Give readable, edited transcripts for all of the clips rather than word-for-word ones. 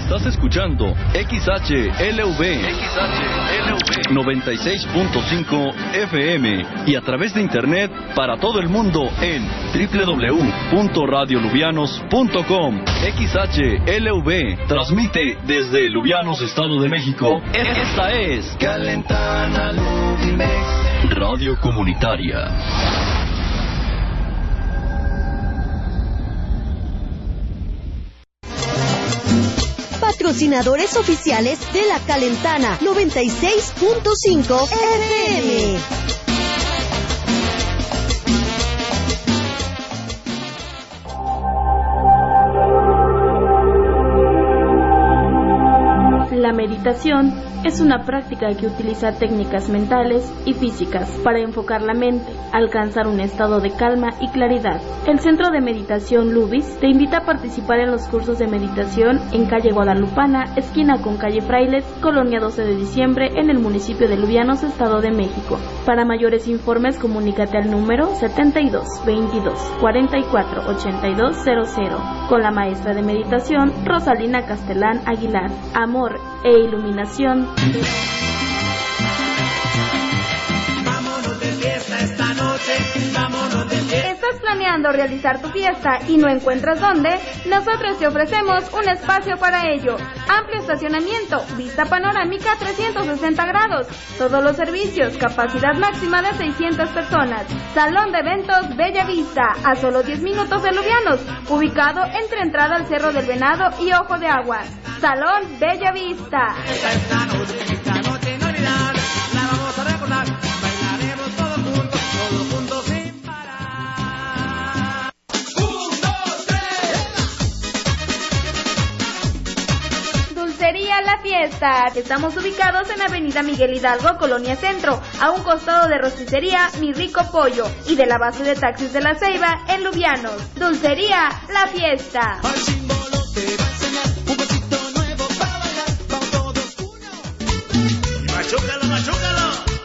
Estás escuchando XHLV 96.5 FM y a través de internet para todo el mundo en www.radiolubianos.com. XHLV transmite desde Lubianos, Estado de México. Esta es Calentana Lubimex, Radio Comunitaria. Patrocinadores oficiales de la Calentana 96.5 FM. La meditación es una práctica que utiliza técnicas mentales y físicas para enfocar la mente, alcanzar un estado de calma y claridad. El Centro de Meditación Lubis te invita a participar en los cursos de meditación en calle Guadalupana, esquina con calle Frailes, Colonia 12 de Diciembre, en el municipio de Lubianos, Estado de México. Para mayores informes, comunícate al número 72 22 44 82 00 con la maestra de meditación Rosalina Castelán Aguilar. Amor e iluminación. vámonos de fiesta esta noche, vámonos de fiesta. ¿Estás planeando realizar tu fiesta y no encuentras dónde? Nosotros te ofrecemos un espacio para ello. Amplio estacionamiento, vista panorámica 360 grados, todos los servicios, capacidad máxima de 600 personas. Salón de eventos Bella Vista, a solo 10 minutos de Lubianos, ubicado entre entrada al Cerro del Venado y Ojo de Agua. Salón Bella Vista. Esta noche inolvidable, la vamos a recordar, bailaremos todos juntos sin parar. 1, 2, 3. Dulcería La Fiesta. Estamos ubicados en Avenida Miguel Hidalgo, Colonia Centro, a un costado de rosticería Mi Rico Pollo y de la base de taxis de La Ceiba en Lubianos. Dulcería La Fiesta. Al símbolo te va a enseñar un besito nuevo para bailar, vamos todos uno. Machúcalo, machúcalo.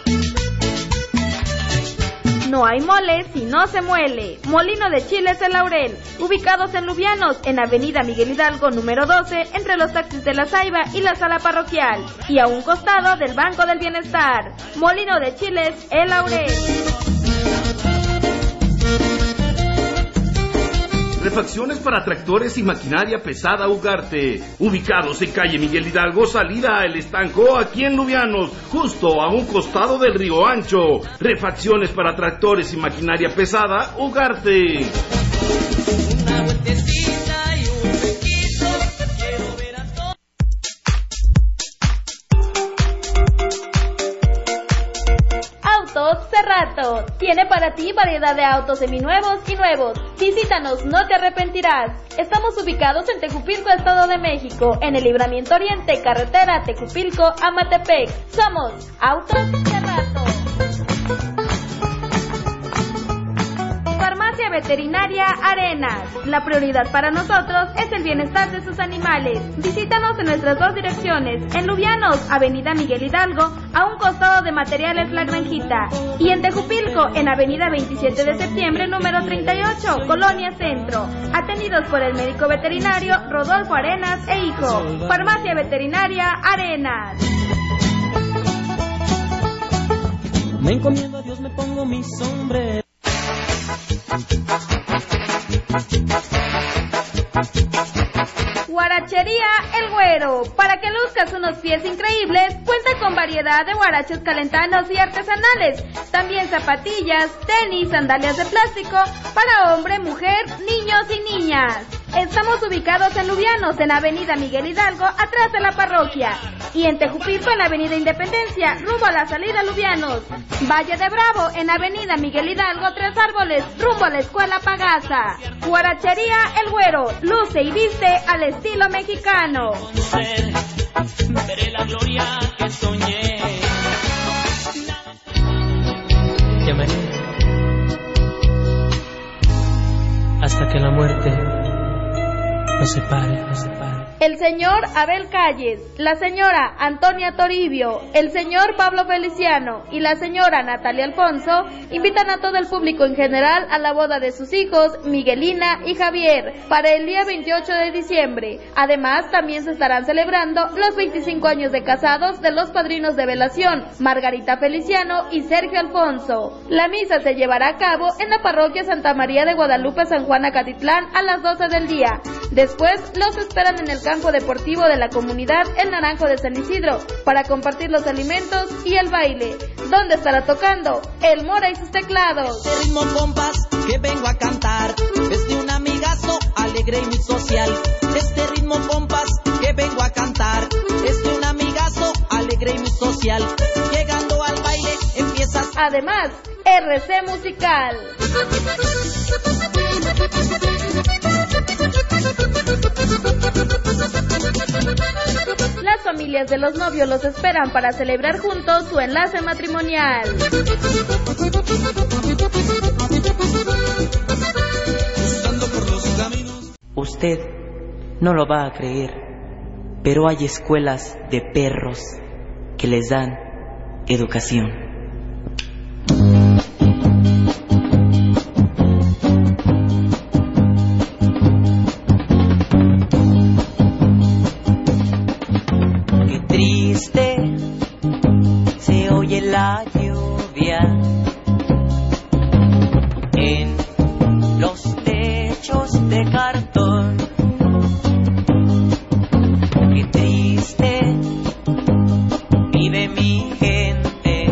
No hay mole si no se muele. Molino de Chiles El Laurel, ubicados en Lubianos, en Avenida Miguel Hidalgo, número 12, entre los taxis de La Ceiba y la sala parroquial, y a un costado del Banco del Bienestar. Molino de Chiles El Laurel. Refacciones para tractores y maquinaria pesada Ugarte, ubicados en calle Miguel Hidalgo, salida a El Estanco, aquí en Lubianos, justo a un costado del Río Ancho. Refacciones para tractores y maquinaria pesada Ugarte. Una vueltecita y un bequito, quiero ver a todos. Autos Cerrato. Tiene para ti variedad de autos seminuevos y nuevos. Visítanos, no te arrepentirás. Estamos ubicados en Tejupilco, Estado de México, en el Libramiento Oriente, carretera Tejupilco-Amatepec. Somos Autos Cerrato. Farmacia Veterinaria Arenas. La prioridad para nosotros es el bienestar de sus animales. Visítanos en nuestras dos direcciones, en Lubianos, Avenida Miguel Hidalgo, a un costado de Materiales La Granjita, y en Tejupilco, en Avenida 27 de septiembre, número 38, Colonia Centro. Atendidos por el médico veterinario Rodolfo Arenas e hijo. Farmacia Veterinaria Arenas. Me encomiendo a Dios, me pongo mi sombrero. Guarachería El Güero. Para que luzcas unos pies increíbles, cuenta con variedad de guaraches calentanos y artesanales. También zapatillas, tenis, sandalias de plástico para hombre, mujer, niños y niñas. Estamos ubicados en Lubianos, en Avenida Miguel Hidalgo, atrás de la parroquia. Y en Tejupilco, en Avenida Independencia, rumbo a la salida a Lubianos. Valle de Bravo, en Avenida Miguel Hidalgo, Tres Árboles, rumbo a la Escuela Pagasa. Guarachería El Güero, luce y viste al estilo mexicano. Veré la gloria que soñé. Llamaré hasta que la muerte nos separe, nos separe. El señor Abel Calles, la señora Antonia Toribio, el señor Pablo Feliciano y la señora Natalia Alfonso invitan a todo el público en general a la boda de sus hijos Miguelina y Javier para el día 28 de diciembre. Además, también se estarán celebrando los 25 años de casados de los padrinos de velación, Margarita Feliciano y Sergio Alfonso. La misa se llevará a cabo en la parroquia Santa María de Guadalupe, San Juan Acatitlán, a las 12 del día. Después los esperan en el campo deportivo de la comunidad El Naranjo de San Isidro para compartir los alimentos y el baile, donde estará tocando El Mora y sus teclados. Este ritmo compás que vengo a cantar es de un amigazo alegre y muy social. Este ritmo compás que vengo a cantar es de un amigazo alegre y muy social. Llegando al baile empiezas. Además, RC Musical. Las familias de los novios los esperan para celebrar juntos su enlace matrimonial. Usted no lo va a creer, pero hay escuelas de perros que les dan educación. Triste se oye la lluvia en los techos de cartón. Qué triste vive mi gente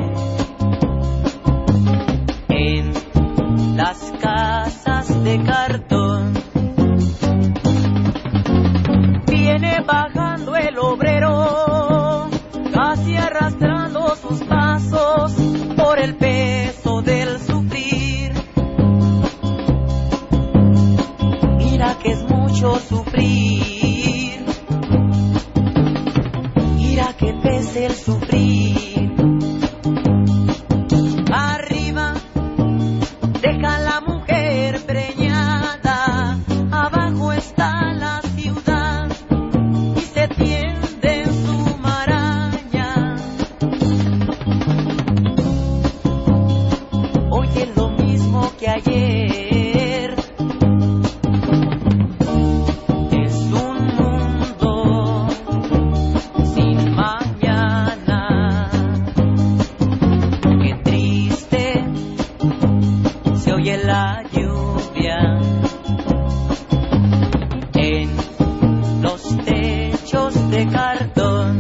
en las casas de cartón. Viene bajando el obrero, casi arrastrando sus pasos por el peso del sufrir. Mira que es mucho sufrir, mira que pesa el sufrir. Arriba deja la mujer preñada, abajo está la ciudad y se tiende en su maraña. Oye lo mismo que ayer, es un mundo sin mañana. Qué triste se oye la lluvia en los techos de cartón.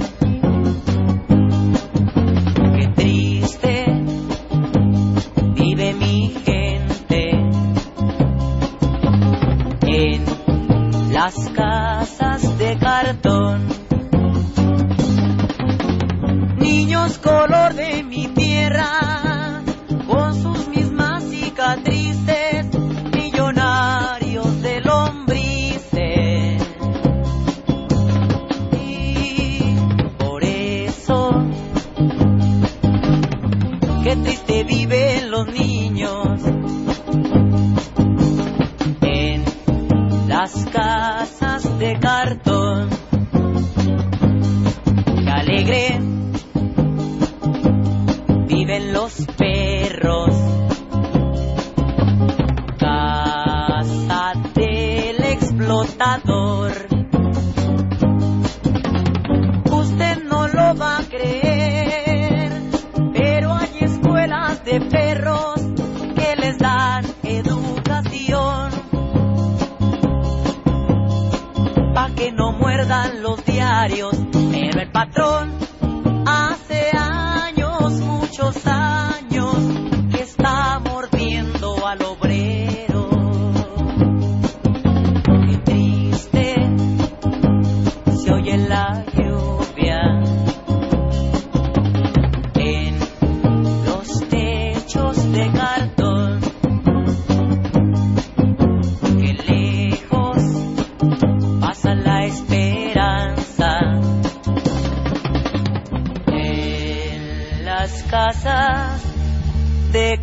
Qué triste vive mi gente en las casas de cartón. Niños color de mi tierra, con sus mismas cicatrices, millonarios de lombrices. Y por eso, qué triste viven los niños en las casas de cartón. Qué alegre viven los perros, casa del explotador. Usted no lo va a creer, pero hay escuelas de perros que les dan educación, pa' que no muerdan los diarios. Pero el patrón hace años, muchos años, que está mordiendo al obrero. Qué triste se oye la lluvia en los techos de cartón. Qué lejos pasa la esperanza en las casas de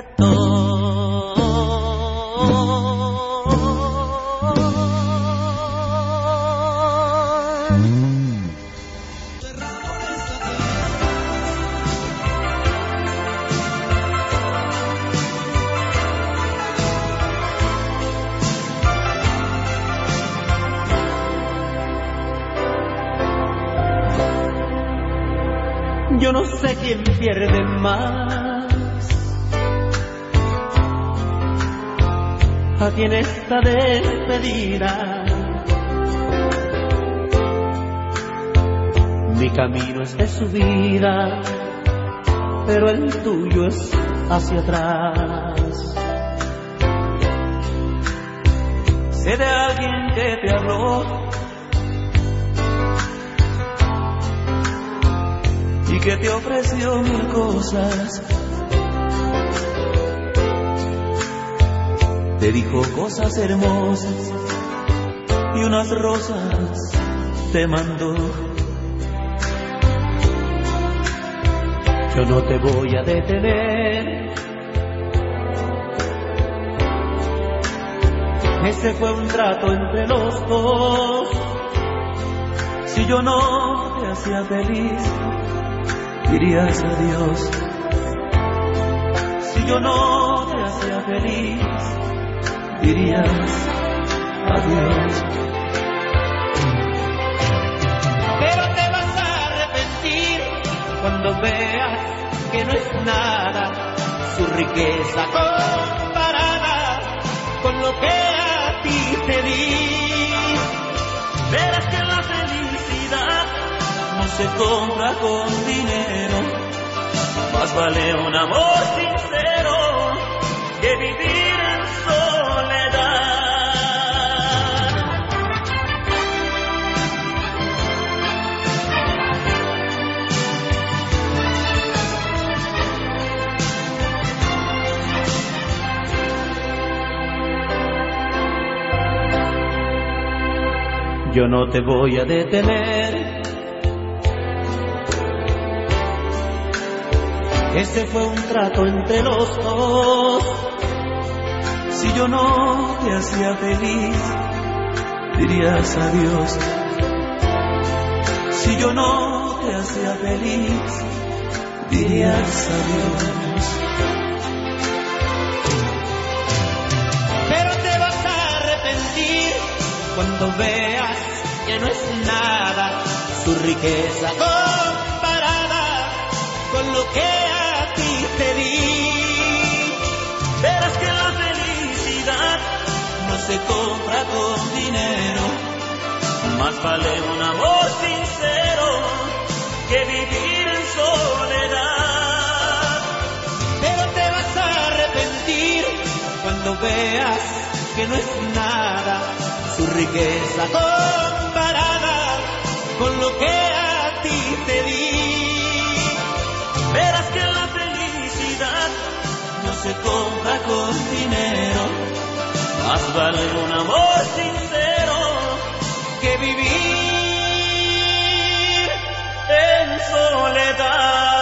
cartón. Yo no sé quién pierde más, aquí en esta despedida. Mi camino es de subida, pero el tuyo es hacia atrás. Sé de alguien que te habló y que te ofreció mil cosas, te dijo cosas hermosas y unas rosas te mandó. Yo no te voy a detener, ese fue un trato entre los dos. Si yo no te hacía feliz, dirías adiós. Si yo no te hacía feliz, dirías adiós. Pero te vas a arrepentir cuando veas que no es nada su riqueza comparada con lo que a ti te di. Verás que la felicidad no se compra con dinero, más vale un amor sincero que vivir en soledad. Yo no te voy a detener, ese fue un trato entre los dos. Si yo no te hacía feliz, dirías adiós. Si yo no te hacía feliz, dirías adiós. Pero te vas a arrepentir cuando veas que no es nada su riqueza comparada con lo que a ti te di. Verás que la felicidad no se compra con dinero, más vale un amor sincero que vivir en soledad. Pero te vas a arrepentir cuando veas que no es nada su riqueza comparada con lo que a ti te di. Verás que la felicidad no se compra con dinero, más vale un amor sincero que vivir en soledad.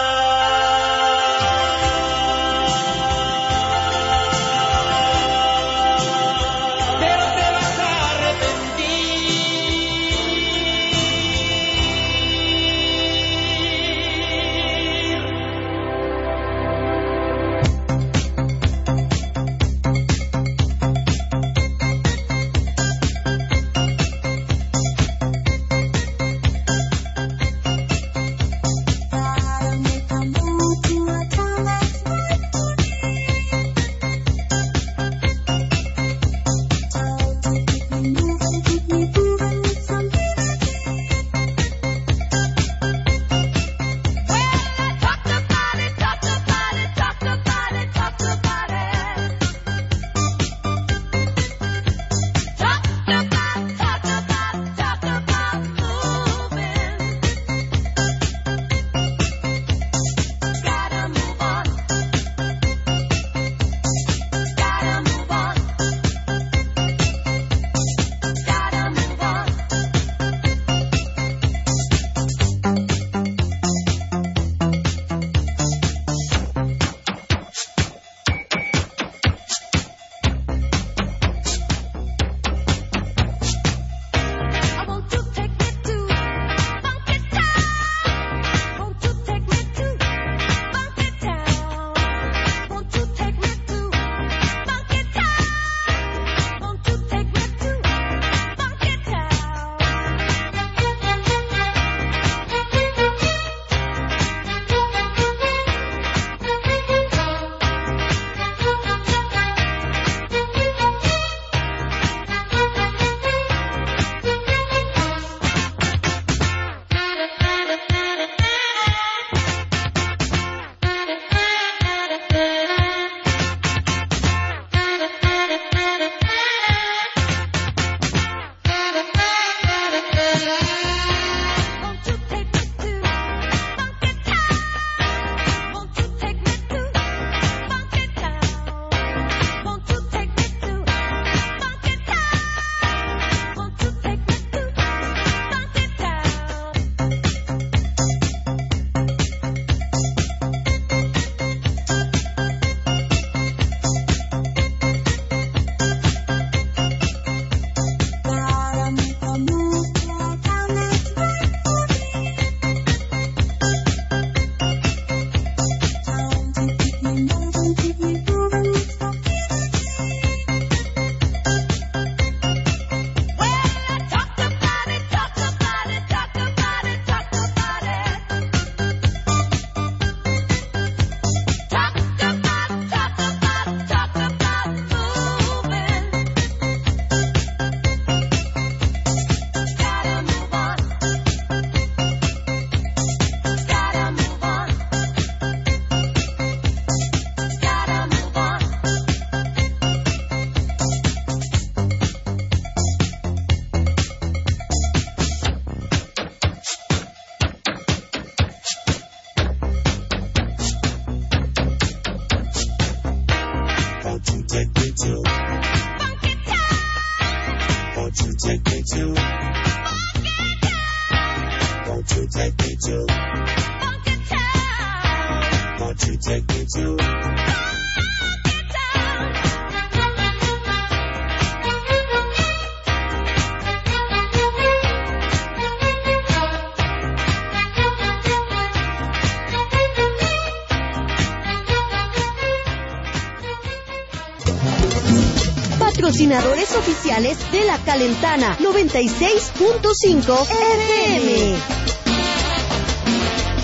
Patrocinadores oficiales de La Calentana 96.5 FM.